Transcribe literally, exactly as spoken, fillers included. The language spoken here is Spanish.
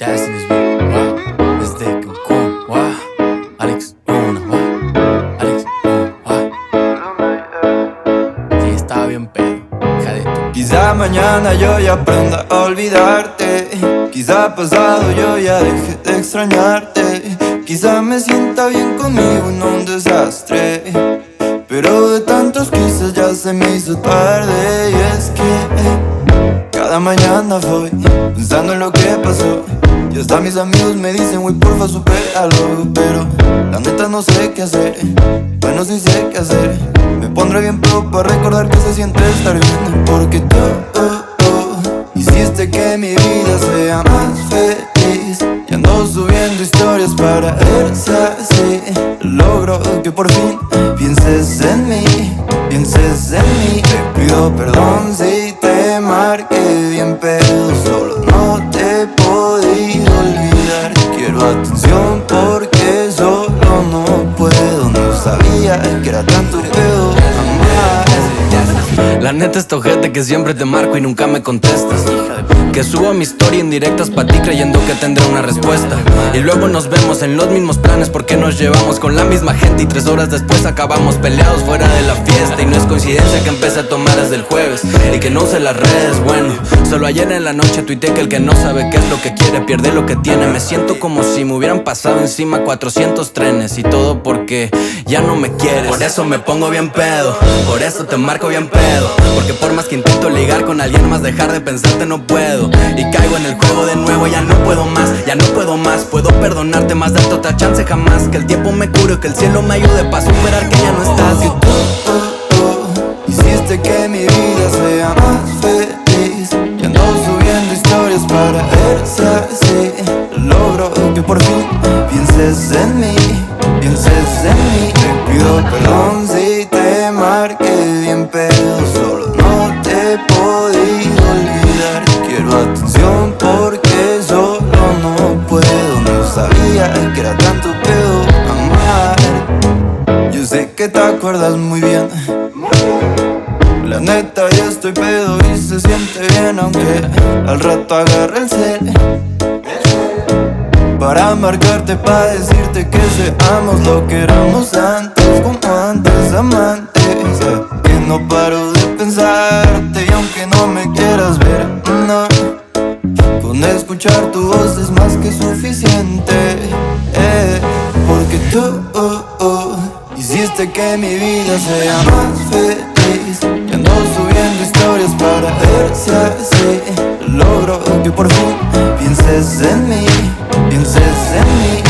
Jazz in this beat, wow. Desde Cancún, wow. Alex Luna, wow. Alex Luna, wow. Sí, estaba bien pedo, hija de tu. Quizá mañana yo ya aprenda a olvidarte. Quizá pasado yo ya deje de extrañarte. Quizá me sienta bien conmigo y no un desastre. Pero de tantos quizás ya se me hizo tarde. Y es que cada mañana voy pensando en lo que pasó. Y hasta mis amigos me dicen, güey, porfa, supéralo. Pero la neta no sé qué hacer. Bueno, sí sé qué hacer. Me pondré bien pro para recordar que se siente estar bien. Porque tú oh, oh, hiciste que mi vida sea más feliz. Y ando subiendo historias para ver si así logro que por fin pienses en mí, pienses en mí. Te pido perdón si te marqué bien pedo. Solo no te he podido olvidar. Quiero atención porque solo no puedo. No sabía que era tanto pedo amar. La neta es tojete que siempre te marco y nunca me contestas. Que subo mi story en directas pa' ti creyendo que tendré una respuesta. Y luego nos vemos en los mismos planes porque nos llevamos con la misma gente. Y tres horas después acabamos peleados fuera de la fiesta. Y no es coincidencia que empecé a tomar desde el jueves y que no use las redes, bueno. Solo ayer en la noche tuiteé que el que no sabe qué es lo que quiere pierde lo que tiene. Me siento como si me hubieran pasado encima cuatrocientos trenes. Y todo porque ya no me quieres. Por eso me pongo bien pedo, por eso te marco bien pedo. Porque por más que intento ligar con alguien más, dejar de pensarte no puedo. Y caigo en el juego de nuevo, ya no puedo más, ya no puedo más. Puedo perdonarte más, darte otra chance jamás. Que el tiempo me cure, que el cielo me ayude pa' superar que ya no estás. Que tú oh, oh, hiciste que mi vida sea más feliz. Y ando subiendo historias para ver si así logro que por fin pienses en mí, pienses en mí. Te pido perdón si te marqué bien pedo. Solo no te he podido olvidar. Quiero atención porque solo no puedo. No sabía que era tanto pedo amar. Yo sé que te acuerdas muy bien. La neta ya estoy pedo y se siente bien. Aunque al rato agarre el cel para marcarte, para decirte que seamos lo que éramos antes. Como antes, amantes. Que no paro de pensarte. Y aunque no me quieras ver, no, con escuchar tu voz es más que suficiente. eh, Porque tú oh, oh, hiciste que mi vida sea más feliz. Y ando subiendo historias para ver si así logro que por fin pienses en mí, pienses en mí.